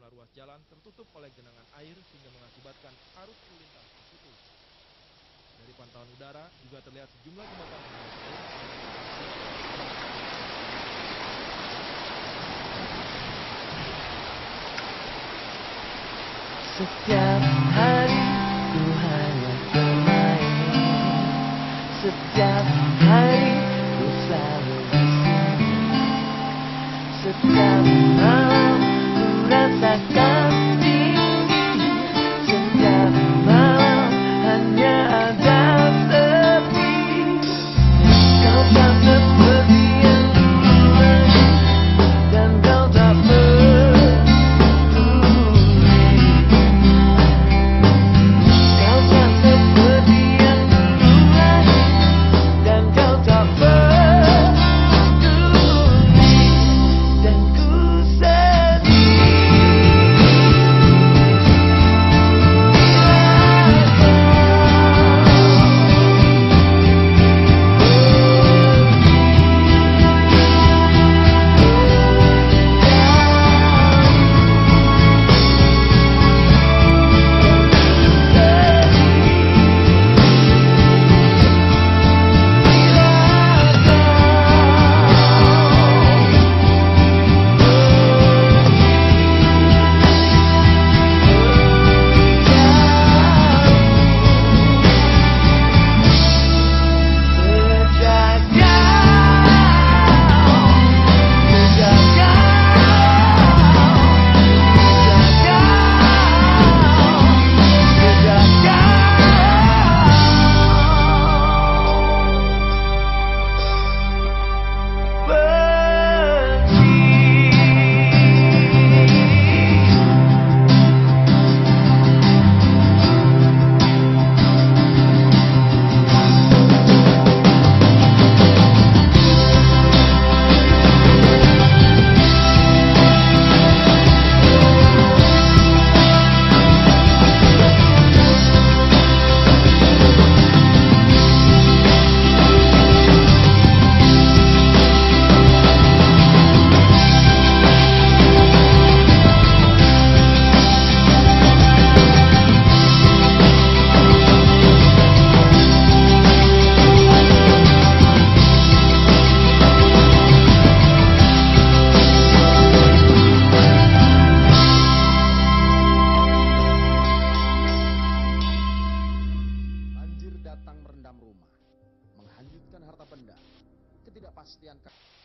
sejumlah ruas jalan tertutup oleh genangan air sehingga mengakibatkan arus lalu lintas terputus. Dari pantauan udara juga terlihat sejumlah jembatan setiap hari ku hanya bermain, setiap hari ku selalu di sini, setiap malam ku rasakan dingin, setiap malam hanya ada sepi. Kau tak seperti yang dulu lagi, dan kau tak datang merendam rumah, menghanyutkan harta benda, ketidakpastian